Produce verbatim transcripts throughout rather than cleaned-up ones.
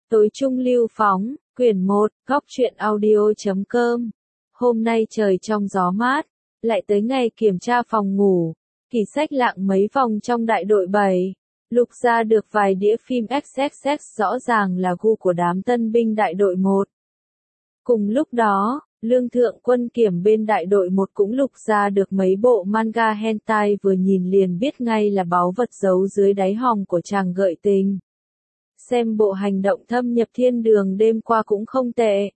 Tối trung lưu phóng, quyển một, góc truyện audio chấm com. Hôm nay trời trong gió mát, lại tới ngày kiểm tra phòng ngủ. Kỳ sách lạng mấy vòng trong đại đội bảy. Lục ra được vài đĩa phim ích ích ích rõ ràng là gu của đám tân binh đại đội một. Cùng lúc đó, Lương Thượng Quân Kiểm bên đại đội một cũng lục ra được mấy bộ manga hentai vừa nhìn liền biết ngay là báu vật giấu dưới đáy hòm của chàng gợi tình. Xem bộ hành động thâm nhập thiên đường đêm qua cũng không tệ.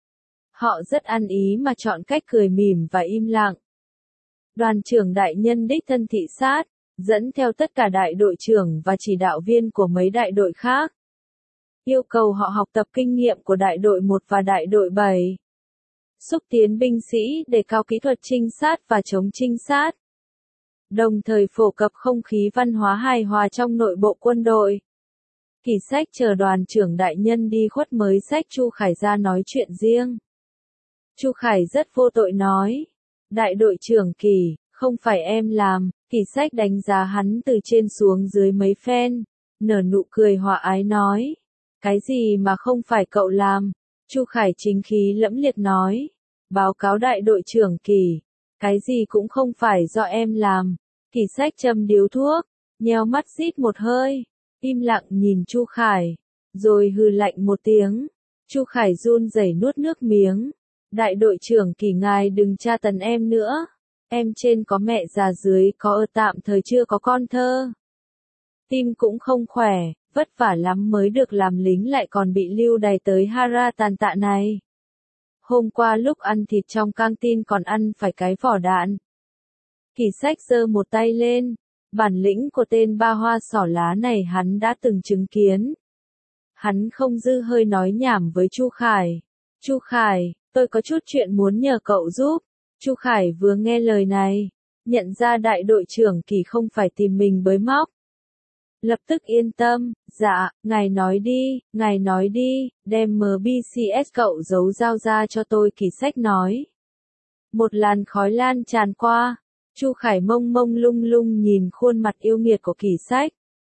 Họ rất ăn ý mà chọn cách cười mỉm và im lặng. Đoàn trưởng đại nhân đích thân thị sát, dẫn theo tất cả đại đội trưởng và chỉ đạo viên của mấy đại đội khác. Yêu cầu họ học tập kinh nghiệm của đại đội một và đại đội bảy. Xúc tiến binh sĩ để cao kỹ thuật trinh sát và chống trinh sát. Đồng thời phổ cập không khí văn hóa hài hòa trong nội bộ quân đội. Kỳ sách chờ đoàn trưởng đại nhân đi khuất mới xách Chu Khải ra nói chuyện riêng. Chu Khải rất vô tội nói. Đại đội trưởng Kỳ, không phải em làm. Kỳ sách đánh giá hắn từ trên xuống dưới mấy phen. Nở nụ cười hòa ái nói. Cái gì mà không phải cậu làm? Chu Khải chính khí lẫm liệt nói. Báo cáo đại đội trưởng Kỳ. Cái gì cũng không phải do em làm. Kỳ sách châm điếu thuốc. Nheo mắt rít một hơi. Im lặng nhìn Chu Khải. Rồi hừ lạnh một tiếng. Chu Khải run rẩy nuốt nước miếng. Đại đội trưởng Kỳ ngài đừng tra tấn em nữa. Em trên có mẹ già dưới có ơ tạm thời chưa có con thơ. Tim cũng không khỏe, vất vả lắm mới được làm lính lại còn bị lưu đày tới Hara tàn tạ này. Hôm qua lúc ăn thịt trong căng tin còn ăn phải cái vỏ đạn. Kỳ sách giơ một tay lên. Bản lĩnh của tên ba hoa xỏ lá này hắn đã từng chứng kiến. Hắn không dư hơi nói nhảm với Chu Khải. Chu Khải, tôi có chút chuyện muốn nhờ cậu giúp. Chu Khải vừa nghe lời này, nhận ra đại đội trưởng Kỳ không phải tìm mình bới móc. Lập tức yên tâm, dạ, ngài nói đi, ngài nói đi, đem em bê xê ét cậu giấu giao ra cho tôi. Kỳ sách nói. Một làn khói lan tràn qua. Chu Khải mông mông lung lung nhìn khuôn mặt yêu nghiệt của Kỳ sách.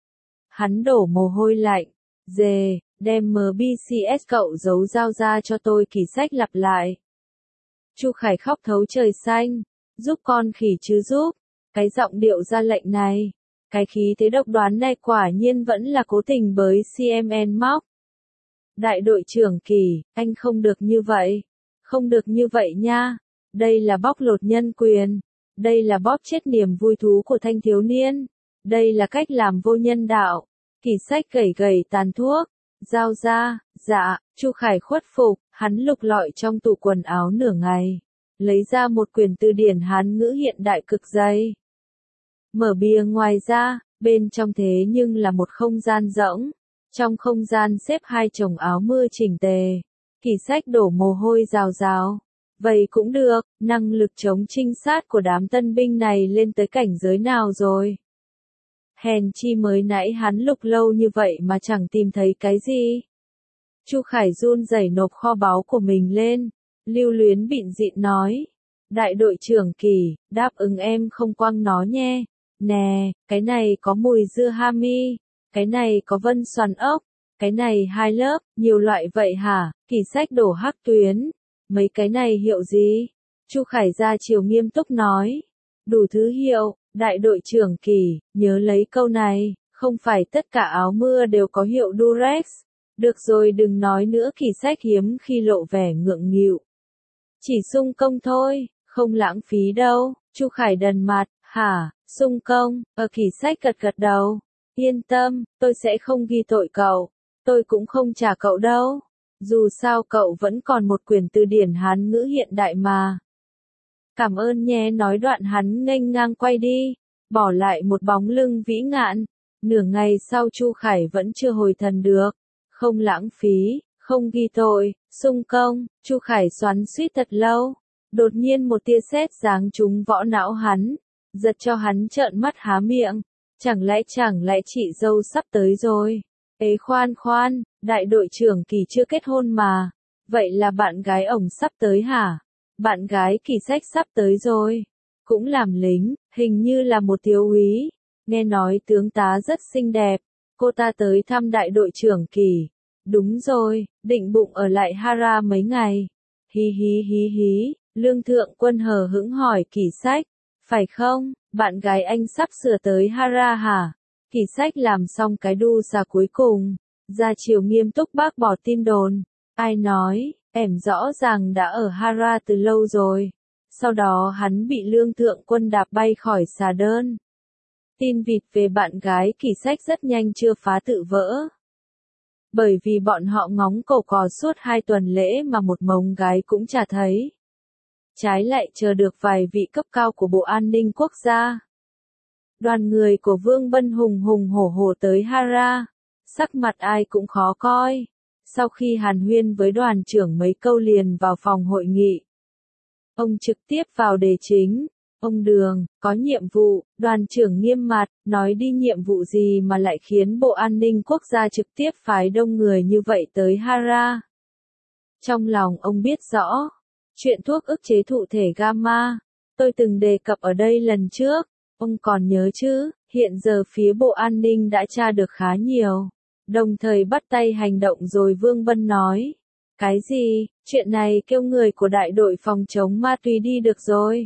Hắn đổ mồ hôi lạnh. Dề, đem em bê xê ét cậu giấu giao ra cho tôi. Kỳ sách lặp lại. Chu Khải khóc thấu trời xanh. Giúp con khỉ chứ giúp. Cái giọng điệu ra lệnh này. Cái khí thế độc đoán này quả nhiên vẫn là cố tình bới xê em en móc. Đại đội trưởng Kỳ, anh không được như vậy. Không được như vậy nha. Đây là bóc lột nhân quyền. Đây là bóp chết niềm vui thú của thanh thiếu niên. Đây là cách làm vô nhân đạo. Kỳ sách gẩy gẩy tàn thuốc. Giao ra, dạ, Chu Khải khuất phục, hắn lục lọi trong tủ quần áo nửa ngày. Lấy ra một quyển từ điển Hán ngữ hiện đại cực dày. Mở bìa ngoài ra, bên trong thế nhưng là một không gian rỗng. Trong không gian xếp hai chồng áo mưa chỉnh tề. Kỳ sách đổ mồ hôi rào rào. Vậy cũng được, năng lực chống trinh sát của đám tân binh này lên tới cảnh giới nào rồi? Hèn chi mới nãy hắn lục lâu như vậy mà chẳng tìm thấy cái gì. Chu Khải run rẩy nộp kho báu của mình lên. Lưu Luyến bịn dịn nói. Đại đội trưởng Kỳ, đáp ứng em không quăng nó nhé. Nè, cái này có mùi dưa hami. Cái này có vân xoắn ốc. Cái này hai lớp, nhiều loại vậy hả? Kỳ sách đổ hắc tuyến. Mấy cái này hiệu gì? Chu Khải ra chiều nghiêm túc nói. Đủ thứ hiệu, đại đội trưởng Kỳ, nhớ lấy câu này, không phải tất cả áo mưa đều có hiệu Durex. Được rồi đừng nói nữa. Kỳ sách hiếm khi lộ vẻ ngượng nghịu. Chỉ xung công thôi, không lãng phí đâu. Chu Khải đần mặt, hả, xung công, ở Kỳ sách gật gật đầu. Yên tâm, tôi sẽ không ghi tội cậu. Tôi cũng không trả cậu đâu. Dù sao cậu vẫn còn một quyển từ điển Hán ngữ hiện đại mà. Cảm ơn nhé. Nói đoạn hắn nghênh ngang quay đi, bỏ lại một bóng lưng vĩ ngạn. Nửa ngày sau Chu Khải vẫn chưa hồi thần được. Không lãng phí, không ghi tội, xung công. Chu Khải xoắn suýt thật lâu. Đột nhiên một tia sét giáng trúng võ não hắn, giật cho hắn trợn mắt há miệng. Chẳng lẽ chẳng lẽ chị dâu sắp tới rồi? Ế khoan khoan, đại đội trưởng Kỳ chưa kết hôn mà. Vậy là bạn gái ổng sắp tới hả? Bạn gái Kỳ sách sắp tới rồi. Cũng làm lính, hình như là một thiếu úy. Nghe nói tướng tá rất xinh đẹp. Cô ta tới thăm đại đội trưởng Kỳ. Đúng rồi, định bụng ở lại Hara mấy ngày. Hí hí hí hí, Lương Thượng Quân hờ hững hỏi Kỷ Sách, phải không, bạn gái anh sắp sửa tới Hara hả? Kỷ Sách làm xong cái đu xà cuối cùng, ra chiều nghiêm túc bác bỏ tin đồn. Ai nói, em rõ ràng đã ở Hara từ lâu rồi. Sau đó hắn bị Lương Thượng Quân đạp bay khỏi xà đơn. Tin vịt về bạn gái Kỷ Sách rất nhanh chưa phá tự vỡ. Bởi vì bọn họ ngóng cầu cò suốt hai tuần lễ mà một mống gái cũng chả thấy. Trái lại chờ được vài vị cấp cao của Bộ An ninh Quốc gia. Đoàn người của Vương Bân hùng hùng hổ hổ tới Hara, sắc mặt ai cũng khó coi. Sau khi hàn huyên với đoàn trưởng mấy câu liền vào phòng hội nghị. Ông trực tiếp vào đề chính. Ông Đường, có nhiệm vụ, đoàn trưởng nghiêm mặt, nói đi nhiệm vụ gì mà lại khiến Bộ An ninh Quốc gia trực tiếp phái đông người như vậy tới Hara. Trong lòng ông biết rõ, chuyện thuốc ức chế thụ thể gamma, tôi từng đề cập ở đây lần trước, ông còn nhớ chứ, hiện giờ phía Bộ An ninh đã tra được khá nhiều, đồng thời bắt tay hành động rồi. Vương Bân nói, cái gì, chuyện này kêu người của đại đội phòng chống ma túy đi được rồi.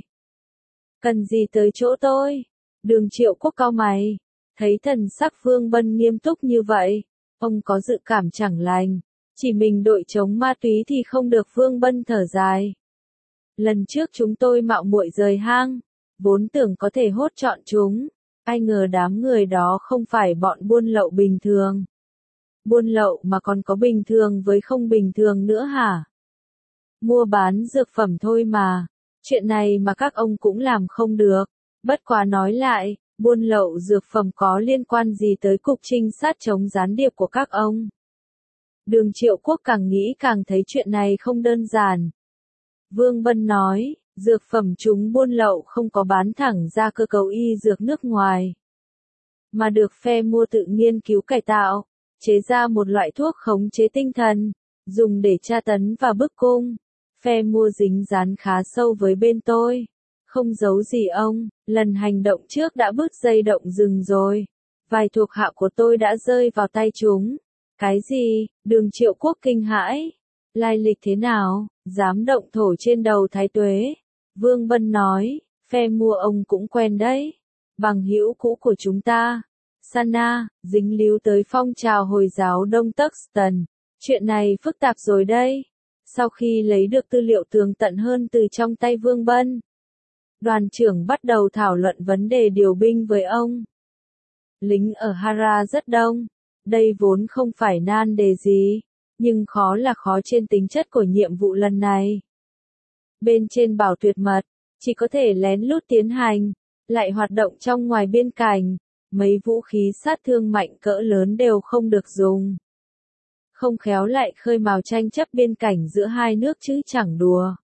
Cần gì tới chỗ tôi? Đường Triệu Quốc cau mày, thấy thần sắc Vương Bân nghiêm túc như vậy, ông có dự cảm chẳng lành, chỉ mình đội chống ma túy thì không được. Vương Bân thở dài. Lần trước chúng tôi mạo muội rời hang, vốn tưởng có thể hốt trọn chúng, ai ngờ đám người đó không phải bọn buôn lậu bình thường. Buôn lậu mà còn có bình thường với không bình thường nữa hả? Mua bán dược phẩm thôi mà. Chuyện này mà các ông cũng làm không được. Bất quá nói lại, buôn lậu dược phẩm có liên quan gì tới cục trinh sát chống gián điệp của các ông? Đường Triệu Quốc càng nghĩ càng thấy chuyện này không đơn giản. Vương Bân nói, dược phẩm chúng buôn lậu không có bán thẳng ra cơ cấu y dược nước ngoài, mà được phe mua tự nghiên cứu cải tạo, chế ra một loại thuốc khống chế tinh thần, dùng để tra tấn và bức cung. Phe mua dính dán khá sâu với bên tôi. Không giấu gì ông, lần hành động trước đã bứt dây động rừng rồi. Vài thuộc hạ của tôi đã rơi vào tay chúng. Cái gì? Đường Triệu Quốc kinh hãi. Lai lịch thế nào? Dám động thổ trên đầu Thái Tuế. Vương Bân nói, phe mua ông cũng quen đấy. Bằng hữu cũ của chúng ta. Sana, dính líu tới phong trào Hồi giáo Đông Tuxton. Chuyện này phức tạp rồi đây. Sau khi lấy được tư liệu tường tận hơn từ trong tay Vương Bân, đoàn trưởng bắt đầu thảo luận vấn đề điều binh với ông. Lính ở Hara rất đông, đây vốn không phải nan đề gì, nhưng khó là khó trên tính chất của nhiệm vụ lần này. Bên trên bảo tuyệt mật, chỉ có thể lén lút tiến hành, lại hoạt động trong ngoài biên cảnh, mấy vũ khí sát thương mạnh cỡ lớn đều không được dùng. Không khéo lại khơi mào tranh chấp biên cảnh giữa hai nước chứ chẳng đùa.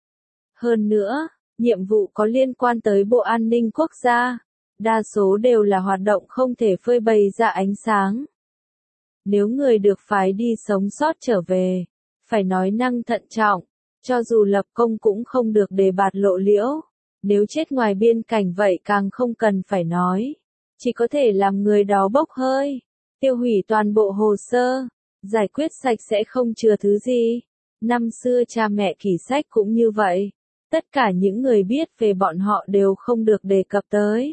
Hơn nữa, nhiệm vụ có liên quan tới Bộ An ninh Quốc gia, đa số đều là hoạt động không thể phơi bày ra ánh sáng. Nếu người được phái đi sống sót trở về, phải nói năng thận trọng, cho dù lập công cũng không được đề bạt lộ liễu. Nếu chết ngoài biên cảnh vậy càng không cần phải nói, chỉ có thể làm người đó bốc hơi, tiêu hủy toàn bộ hồ sơ. Giải quyết sạch sẽ không chừa thứ gì. Năm xưa cha mẹ Kỷ Sách cũng như vậy. Tất cả những người biết về bọn họ đều không được đề cập tới.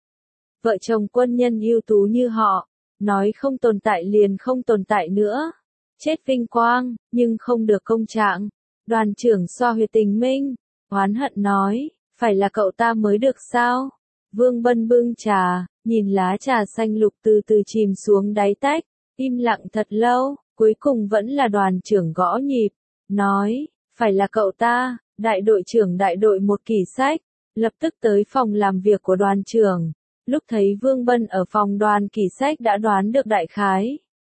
Vợ chồng quân nhân ưu tú như họ, nói không tồn tại liền không tồn tại nữa. Chết vinh quang, nhưng không được công trạng. Đoàn trưởng xoa huyệt tình minh, oán hận nói, phải là cậu ta mới được sao? Vương Bân bưng trà, nhìn lá trà xanh lục từ từ chìm xuống đáy tách. Im lặng thật lâu, cuối cùng vẫn là đoàn trưởng gõ nhịp, nói, phải là cậu ta. Đại đội trưởng đại đội một Kỷ Sách, lập tức tới phòng làm việc của đoàn trưởng, lúc thấy Vương Bân ở phòng đoàn Kỷ Sách đã đoán được đại khái.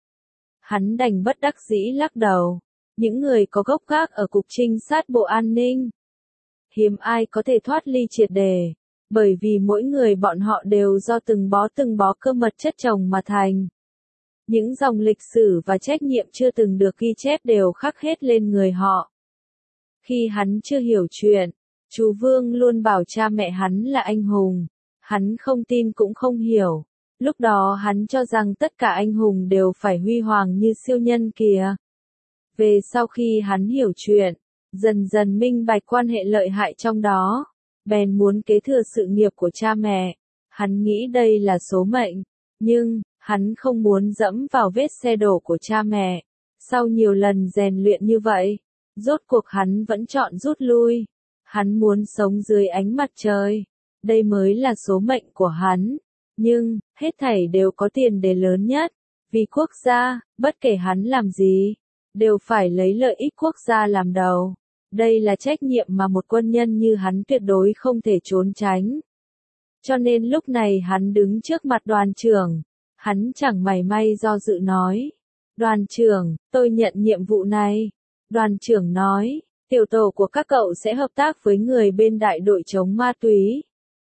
Hắn đành bất đắc dĩ lắc đầu, những người có gốc gác ở cục trinh sát Bộ An ninh. Hiếm ai có thể thoát ly triệt đề, bởi vì mỗi người bọn họ đều do từng bó từng bó cơ mật chất chồng mà thành. Những dòng lịch sử và trách nhiệm chưa từng được ghi chép đều khắc hết lên người họ. Khi hắn chưa hiểu chuyện, chú Vương luôn bảo cha mẹ hắn là anh hùng. Hắn không tin cũng không hiểu. Lúc đó hắn cho rằng tất cả anh hùng đều phải huy hoàng như siêu nhân kìa. Về sau khi hắn hiểu chuyện, dần dần minh bạch quan hệ lợi hại trong đó, bèn muốn kế thừa sự nghiệp của cha mẹ. Hắn nghĩ đây là số mệnh, nhưng, hắn không muốn dẫm vào vết xe đổ của cha mẹ. Sau nhiều lần rèn luyện như vậy, rốt cuộc hắn vẫn chọn rút lui. Hắn muốn sống dưới ánh mặt trời. Đây mới là số mệnh của hắn. Nhưng, hết thảy đều có tiền đề lớn nhất. Vì quốc gia, bất kể hắn làm gì, đều phải lấy lợi ích quốc gia làm đầu. Đây là trách nhiệm mà một quân nhân như hắn tuyệt đối không thể trốn tránh. Cho nên lúc này hắn đứng trước mặt đoàn trưởng. Hắn chẳng mảy may do dự nói. Đoàn trưởng, tôi nhận nhiệm vụ này. Đoàn trưởng nói, tiểu tổ của các cậu sẽ hợp tác với người bên đại đội chống ma túy.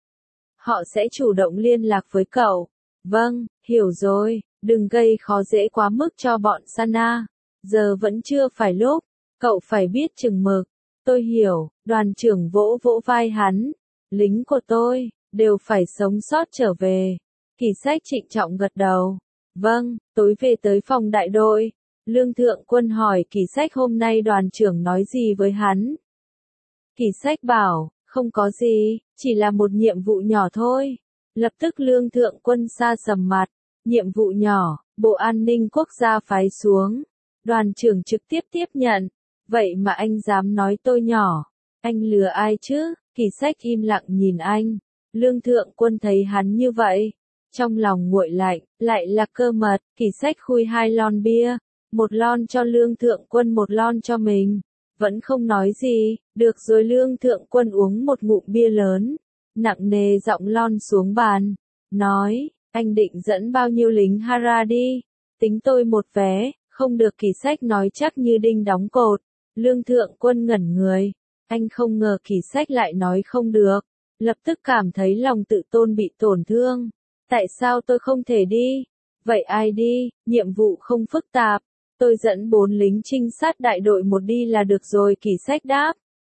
Họ sẽ chủ động liên lạc với cậu. Vâng, hiểu rồi, đừng gây khó dễ quá mức cho bọn Sana. Giờ vẫn chưa phải lúc, cậu phải biết chừng mực. Tôi hiểu, đoàn trưởng vỗ vỗ vai hắn. Lính của tôi, đều phải sống sót trở về. Kỳ Sách trịnh trọng gật đầu. Vâng, tối về tới phòng đại đội. Lương Thượng Quân hỏi Kỳ Sách hôm nay đoàn trưởng nói gì với hắn. Kỳ Sách bảo, không có gì, chỉ là một nhiệm vụ nhỏ thôi. Lập tức Lương Thượng Quân sa sầm mặt. Nhiệm vụ nhỏ, Bộ An ninh Quốc gia phái xuống. Đoàn trưởng trực tiếp tiếp nhận. Vậy mà anh dám nói tôi nhỏ. Anh lừa ai chứ? Kỳ Sách im lặng nhìn anh. Lương Thượng Quân thấy hắn như vậy. Trong lòng nguội lạnh, lại là cơ mật. Kỳ Sách khui hai lon bia. Một lon cho Lương Thượng Quân, một lon cho mình. Vẫn không nói gì. Được rồi. Lương Thượng Quân uống một ngụm bia lớn. Nặng nề giọng lon xuống bàn. Nói, anh định dẫn bao nhiêu lính Hara đi? Tính tôi một vé. Không được. Kỳ Sách nói chắc như đinh đóng cột. Lương Thượng Quân ngẩn người. Anh không ngờ Kỳ Sách lại nói không được. Lập tức cảm thấy lòng tự tôn bị tổn thương. Tại sao tôi không thể đi? Vậy ai đi? Nhiệm vụ không phức tạp. Tôi dẫn bốn lính trinh sát đại đội một đi là được rồi. Kỳ Sách đáp.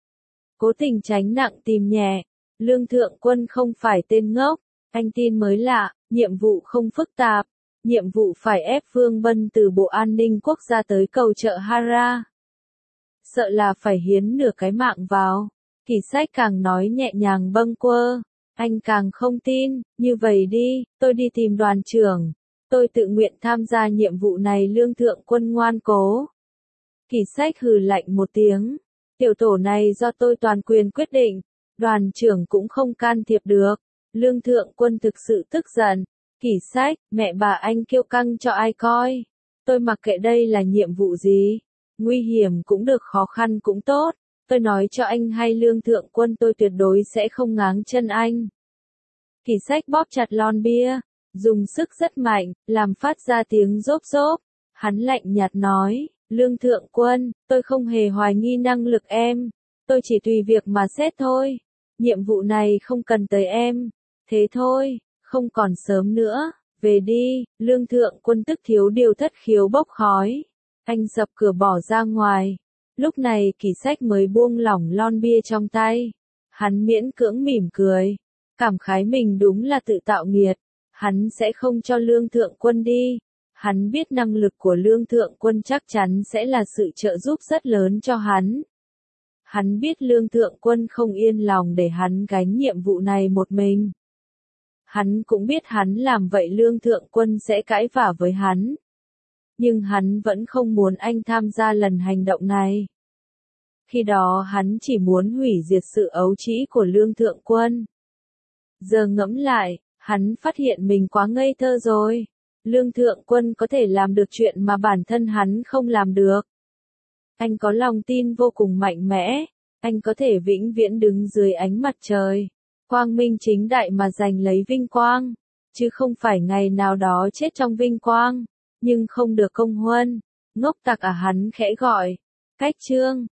Cố tình tránh nặng tìm nhẹ. Lương Thượng Quân không phải tên ngốc. Anh tin mới lạ. Nhiệm vụ không phức tạp. Nhiệm vụ phải ép Vương Bân từ Bộ An ninh Quốc gia tới cầu trợ Hara. Sợ là phải hiến nửa cái mạng vào. Kỳ Sách càng nói nhẹ nhàng bâng quơ. Anh càng không tin. Như vậy đi, tôi đi tìm đoàn trưởng. Tôi tự nguyện tham gia nhiệm vụ này. Lương Thượng Quân ngoan cố. Kỳ Sách hừ lạnh một tiếng. Tiểu tổ này do tôi toàn quyền quyết định. Đoàn trưởng cũng không can thiệp được. Lương Thượng Quân thực sự tức giận. Kỳ Sách, mẹ bà anh kiêu căng cho ai coi. Tôi mặc kệ đây là nhiệm vụ gì. Nguy hiểm cũng được, khó khăn cũng tốt. Tôi nói cho anh hay Lương Thượng Quân, tôi tuyệt đối sẽ không ngáng chân anh. Kỳ Sách bóp chặt lon bia, dùng sức rất mạnh, làm phát ra tiếng rốp rốp. Hắn lạnh nhạt nói, Lương Thượng Quân, tôi không hề hoài nghi năng lực em. Tôi chỉ tùy việc mà xét thôi. Nhiệm vụ này không cần tới em. Thế thôi, không còn sớm nữa. Về đi. Lương Thượng Quân tức thiếu điều thất khiếu bốc khói. Anh dập cửa bỏ ra ngoài. Lúc này Kỳ Sách mới buông lỏng lon bia trong tay. Hắn miễn cưỡng mỉm cười. Cảm khái mình đúng là tự tạo nghiệt. Hắn sẽ không cho Lương Thượng Quân đi. Hắn biết năng lực của Lương Thượng Quân chắc chắn sẽ là sự trợ giúp rất lớn cho hắn. Hắn biết Lương Thượng Quân không yên lòng để hắn gánh nhiệm vụ này một mình. Hắn cũng biết hắn làm vậy Lương Thượng Quân sẽ cãi vả với hắn. Nhưng hắn vẫn không muốn anh tham gia lần hành động này. Khi đó hắn chỉ muốn hủy diệt sự ấu trĩ của Lương Thượng Quân. Giờ ngẫm lại, hắn phát hiện mình quá ngây thơ rồi. Lương Thượng Quân có thể làm được chuyện mà bản thân hắn không làm được. Anh có lòng tin vô cùng mạnh mẽ. Anh có thể vĩnh viễn đứng dưới ánh mặt trời. Quang minh chính đại mà giành lấy vinh quang. Chứ không phải ngày nào đó chết trong vinh quang. Nhưng không được công huân. Ngốc tặc à, hắn khẽ gọi. Cách chương.